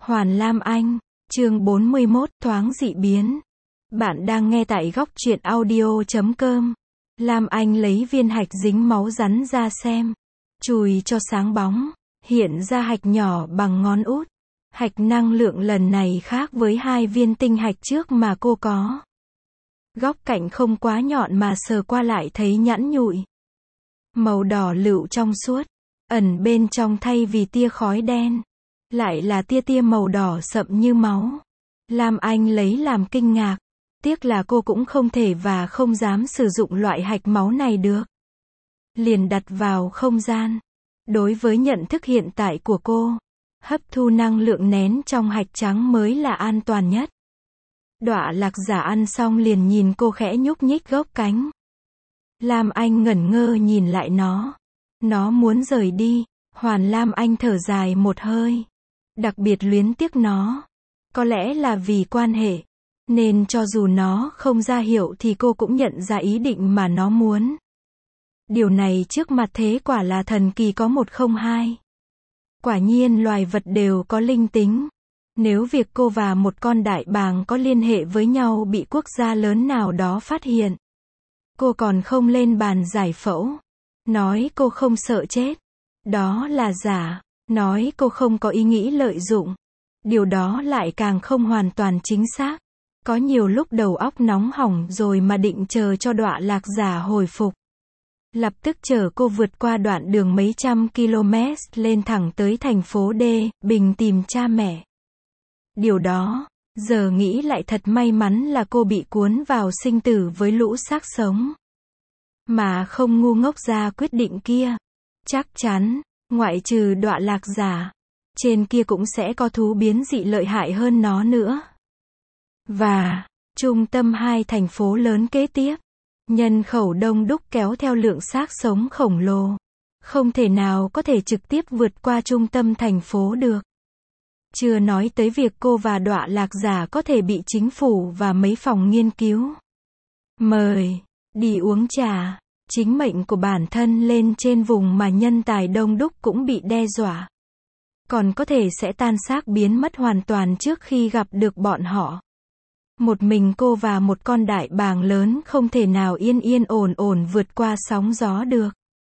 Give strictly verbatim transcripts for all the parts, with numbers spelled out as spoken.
Hoàn Lam Anh, chương bốn mươi mốt, thoáng dị biến. Bạn đang nghe tại góc truyện audio chấm com. Lam Anh lấy viên hạch dính máu rắn ra xem. Chùi cho sáng bóng, hiện ra hạch nhỏ bằng ngón út. Hạch năng lượng lần này khác với hai viên tinh hạch trước mà cô có. Góc cạnh không quá nhọn mà sờ qua lại thấy nhẵn nhụi. Màu đỏ lựu trong suốt, ẩn bên trong thay vì tia khói đen. Lại là tia tia màu đỏ sậm như máu. Lam Anh lấy làm kinh ngạc. Tiếc là cô cũng không thể và không dám sử dụng loại hạch máu này được. Liền đặt vào không gian. Đối với nhận thức hiện tại của cô, hấp thu năng lượng nén trong hạch trắng mới là an toàn nhất. Đọa lạc giả ăn xong liền nhìn cô khẽ nhúc nhích gốc cánh. Lam Anh ngẩn ngơ nhìn lại nó. Nó muốn rời đi. Hoàn Lam Anh thở dài một hơi. Đặc biệt luyến tiếc nó. Có lẽ là vì quan hệ. Nên cho dù nó không ra hiệu thì cô cũng nhận ra ý định mà nó muốn. Điều này trước mặt thế quả là thần kỳ có một không hai. Quả nhiên loài vật đều có linh tính. Nếu việc cô và một con đại bàng có liên hệ với nhau bị quốc gia lớn nào đó phát hiện, cô còn không lên bàn giải phẫu. Nói cô không sợ chết. Đó là giả. Nói cô không có ý nghĩ lợi dụng. Điều đó lại càng không hoàn toàn chính xác. Có nhiều lúc đầu óc nóng hỏng rồi mà định chờ cho đọa lạc giả hồi phục. Lập tức chở cô vượt qua đoạn đường mấy trăm km lên thẳng tới thành phố D, Bình tìm cha mẹ. Điều đó, giờ nghĩ lại thật may mắn là cô bị cuốn vào sinh tử với lũ xác sống. Mà không ngu ngốc ra quyết định kia. Chắc chắn, ngoại trừ đọa lạc giả, trên kia cũng sẽ có thú biến dị lợi hại hơn nó nữa. Và, trung tâm hai thành phố lớn kế tiếp, nhân khẩu đông đúc kéo theo lượng xác sống khổng lồ. Không thể nào có thể trực tiếp vượt qua trung tâm thành phố được. Chưa nói tới việc cô và đọa lạc giả có thể bị chính phủ và mấy phòng nghiên cứu mời đi uống trà. Chính mệnh của bản thân lên trên vùng mà nhân tài đông đúc cũng bị đe dọa. Còn có thể sẽ tan xác biến mất hoàn toàn trước khi gặp được bọn họ. Một mình cô và một con đại bàng lớn không thể nào yên yên ổn ổn vượt qua sóng gió được.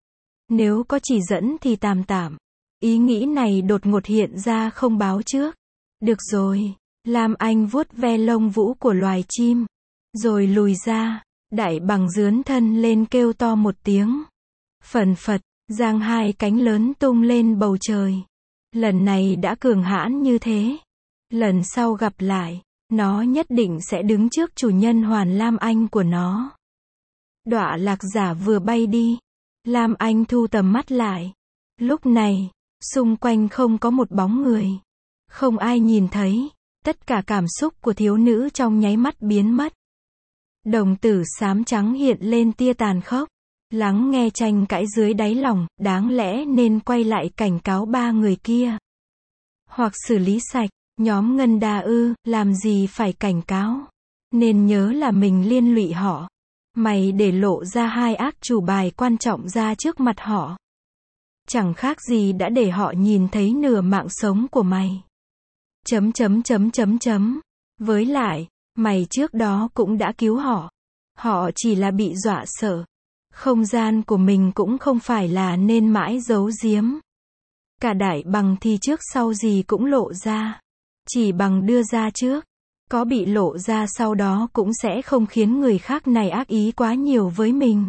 Nếu có chỉ dẫn thì tạm tạm. Ý nghĩ này đột ngột hiện ra không báo trước. Được rồi. Lam Anh vuốt ve lông vũ của loài chim. Rồi lùi ra. Đại bàng dướn thân lên kêu to một tiếng. Phần phật, giang hai cánh lớn tung lên bầu trời. Lần này đã cường hãn như thế. Lần sau gặp lại, nó nhất định sẽ đứng trước chủ nhân Hoàn Lam Anh của nó. Đọa lạc giả vừa bay đi. Lam Anh thu tầm mắt lại. Lúc này, xung quanh không có một bóng người. Không ai nhìn thấy. Tất cả cảm xúc của thiếu nữ trong nháy mắt biến mất. Đồng tử xám trắng hiện lên tia tàn khốc. Lắng nghe tranh cãi dưới đáy lòng, đáng lẽ nên quay lại cảnh cáo ba người kia. Hoặc xử lý sạch, nhóm Ngân Đa ư, làm gì phải cảnh cáo. Nên nhớ là mình liên lụy họ. Mày để lộ ra hai ác chủ bài quan trọng ra trước mặt họ. Chẳng khác gì đã để họ nhìn thấy nửa mạng sống của mày. Chấm chấm chấm chấm chấm. Với lại, mày trước đó cũng đã cứu họ. Họ chỉ là bị dọa sợ. Không gian của mình cũng không phải là nên mãi giấu giếm. Cả đại bằng thì trước sau gì cũng lộ ra. Chỉ bằng đưa ra trước. Có bị lộ ra sau đó cũng sẽ không khiến người khác này ác ý quá nhiều với mình.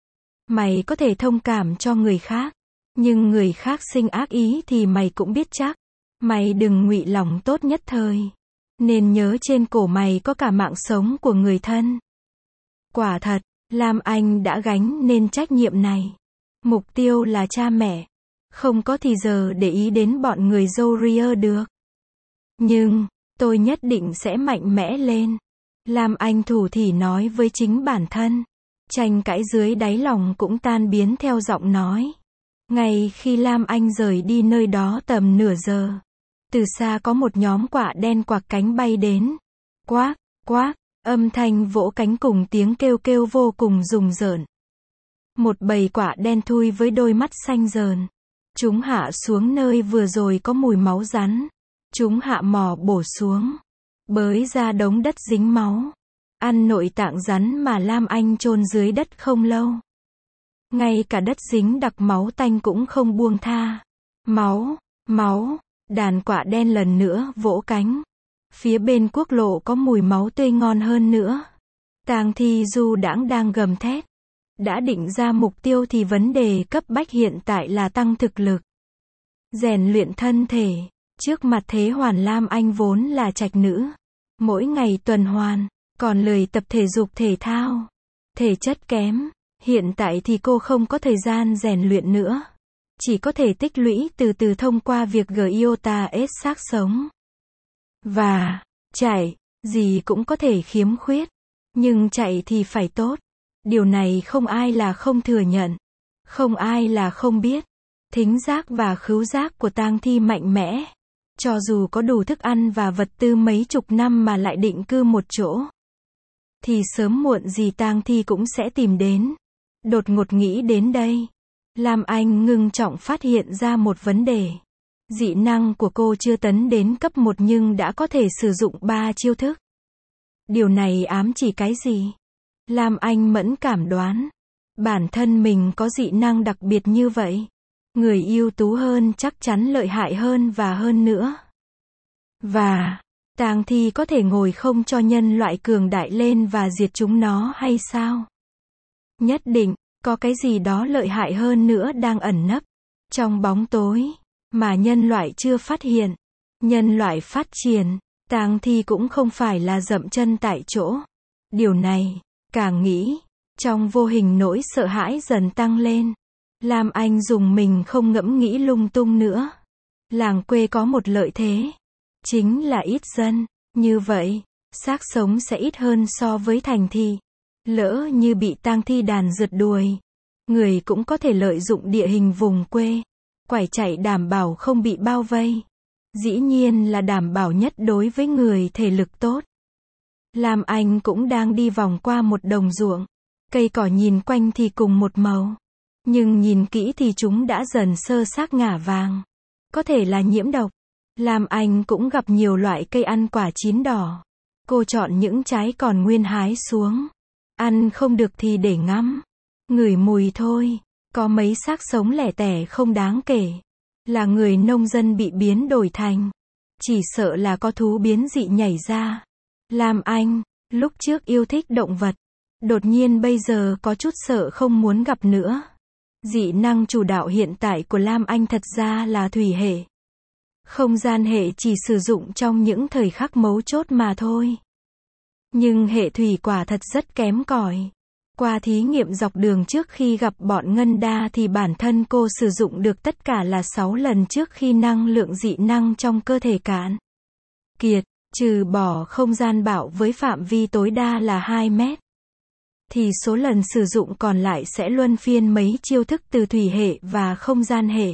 Mày có thể thông cảm cho người khác. Nhưng người khác sinh ác ý thì mày cũng biết chắc. Mày đừng ngụy lòng tốt nhất thời. Nên nhớ trên cổ mày có cả mạng sống của người thân. Quả thật, Lam Anh đã gánh nên trách nhiệm này. Mục tiêu là cha mẹ. Không có thì giờ để ý đến bọn người Zoria được. Nhưng, tôi nhất định sẽ mạnh mẽ lên. Lam Anh thủ thỉ nói với chính bản thân. Tranh cãi dưới đáy lòng cũng tan biến theo giọng nói. Ngay khi Lam Anh rời đi nơi đó tầm nửa giờ. Từ xa có một nhóm quạ đen quạc cánh bay đến. Quác, quác, âm thanh vỗ cánh cùng tiếng kêu kêu vô cùng rùng rợn. Một bầy quạ đen thui với đôi mắt xanh rờn. Chúng hạ xuống nơi vừa rồi có mùi máu rắn. Chúng hạ mỏ bổ xuống, bới ra đống đất dính máu, ăn nội tạng rắn mà Lam Anh chôn dưới đất không lâu. Ngay cả đất dính đặc máu tanh cũng không buông tha. Máu, máu, đàn quạ đen lần nữa vỗ cánh. Phía bên quốc lộ có mùi máu tươi ngon hơn nữa. Tang thi du đãng đang gầm thét. Đã định ra mục tiêu thì vấn đề cấp bách hiện tại là tăng thực lực, rèn luyện thân thể. Trước mặt Thế Hoàn, Lam Anh vốn là trạch nữ, mỗi ngày tuần hoàn, còn lười tập thể dục thể thao, thể chất kém. Hiện tại thì cô không có thời gian rèn luyện nữa, chỉ có thể tích lũy từ từ thông qua việc Giota S xác sống. Và chạy, gì cũng có thể khiếm khuyết, nhưng chạy thì phải tốt. Điều này không ai là không thừa nhận, không ai là không biết. Thính giác và khứu giác của tang thi mạnh mẽ, cho dù có đủ thức ăn và vật tư mấy chục năm mà lại định cư một chỗ, thì sớm muộn gì tang thi cũng sẽ tìm đến. Đột ngột nghĩ đến đây, Lam Anh ngưng trọng phát hiện ra một vấn đề. Dị năng của cô chưa tấn đến cấp một nhưng đã có thể sử dụng ba chiêu thức. Điều này ám chỉ cái gì? Lam Anh mẫn cảm đoán, bản thân mình có dị năng đặc biệt như vậy. Người ưu tú hơn chắc chắn lợi hại hơn và hơn nữa. Và, tang thi có thể ngồi không cho nhân loại cường đại lên và diệt chúng nó hay sao? Nhất định, có cái gì đó lợi hại hơn nữa đang ẩn nấp trong bóng tối, mà nhân loại chưa phát hiện. Nhân loại phát triển, tang thi cũng không phải là dậm chân tại chỗ. Điều này, càng nghĩ, trong vô hình nỗi sợ hãi dần tăng lên. Lam Anh dùng mình không ngẫm nghĩ lung tung nữa. Làng quê có một lợi thế, chính là ít dân. Như vậy, xác sống sẽ ít hơn so với thành thị. Lỡ như bị tang thi đàn rượt đuổi, người cũng có thể lợi dụng địa hình vùng quê, quải chạy đảm bảo không bị bao vây. Dĩ nhiên là đảm bảo nhất đối với người thể lực tốt. Lam Anh cũng đang đi vòng qua một đồng ruộng. Cây cỏ nhìn quanh thì cùng một màu, nhưng nhìn kỹ thì chúng đã dần sơ xác ngả vàng. Có thể là nhiễm độc. Lam Anh cũng gặp nhiều loại cây ăn quả chín đỏ. Cô chọn những trái còn nguyên hái xuống. Ăn không được thì để ngắm, ngửi mùi thôi. Có mấy xác sống lẻ tẻ không đáng kể. Là người nông dân bị biến đổi thành. Chỉ sợ là có thú biến dị nhảy ra. Lam Anh, lúc trước yêu thích động vật, đột nhiên bây giờ có chút sợ không muốn gặp nữa. Dị năng chủ đạo hiện tại của Lam Anh thật ra là thủy hệ. Không gian hệ chỉ sử dụng trong những thời khắc mấu chốt mà thôi. Nhưng hệ thủy quả thật rất kém cỏi. Qua thí nghiệm dọc đường trước khi gặp bọn Ngân Đa thì bản thân cô sử dụng được tất cả là sáu lần trước khi năng lượng dị năng trong cơ thể cạn kiệt, trừ bỏ không gian bạo với phạm vi tối đa là hai mét. Thì số lần sử dụng còn lại sẽ luân phiên mấy chiêu thức từ thủy hệ và không gian hệ.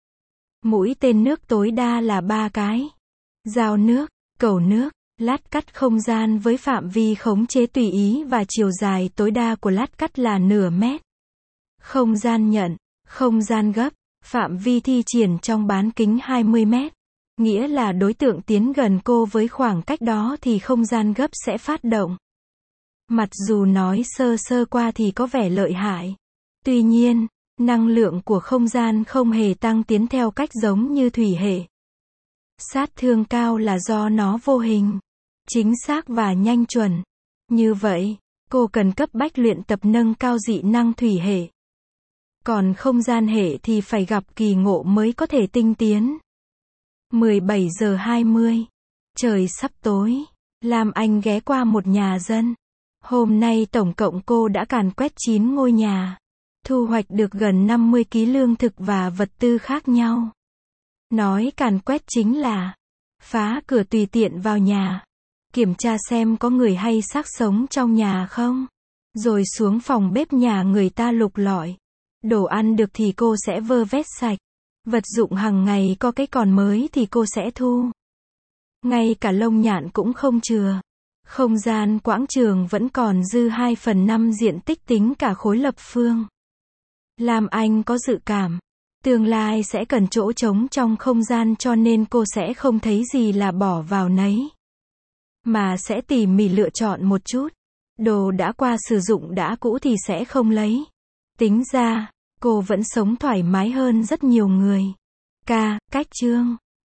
Mũi tên nước tối đa là ba cái. Dao nước, cầu nước, lát cắt không gian với phạm vi khống chế tùy ý và chiều dài tối đa của lát cắt là nửa mét. Không gian nhận, không gian gấp, phạm vi thi triển trong bán kính hai mươi mét. Nghĩa là đối tượng tiến gần cô với khoảng cách đó thì không gian gấp sẽ phát động. Mặc dù nói sơ sơ qua thì có vẻ lợi hại. Tuy nhiên, năng lượng của không gian không hề tăng tiến theo cách giống như thủy hệ. Sát thương cao là do nó vô hình, chính xác và nhanh chuẩn. Như vậy, cô cần cấp bách luyện tập nâng cao dị năng thủy hệ. Còn không gian hệ thì phải gặp kỳ ngộ mới có thể tinh tiến. mười bảy giờ hai mươi. Trời sắp tối. Lam Anh ghé qua một nhà dân. Hôm nay tổng cộng cô đã càn quét chín ngôi nhà. Thu hoạch được gần năm mươi ki lô gam lương thực và vật tư khác nhau. Nói càn quét chính là phá cửa tùy tiện vào nhà. Kiểm tra xem có người hay xác sống trong nhà không. Rồi xuống phòng bếp nhà người ta lục lọi. Đồ ăn được thì cô sẽ vơ vét sạch. Vật dụng hàng ngày có cái còn mới thì cô sẽ thu. Ngay cả lông nhạn cũng không chừa. Không gian quảng trường vẫn còn dư hai phần năm diện tích tính cả khối lập phương. Lam Anh có dự cảm, Tương lai sẽ cần chỗ trống trong không gian cho nên cô sẽ không thấy gì là bỏ vào nấy. Mà sẽ tỉ mỉ lựa chọn một chút. Đồ đã qua sử dụng đã cũ thì sẽ không lấy. Tính ra, cô vẫn sống thoải mái hơn rất nhiều người. K. Cách chương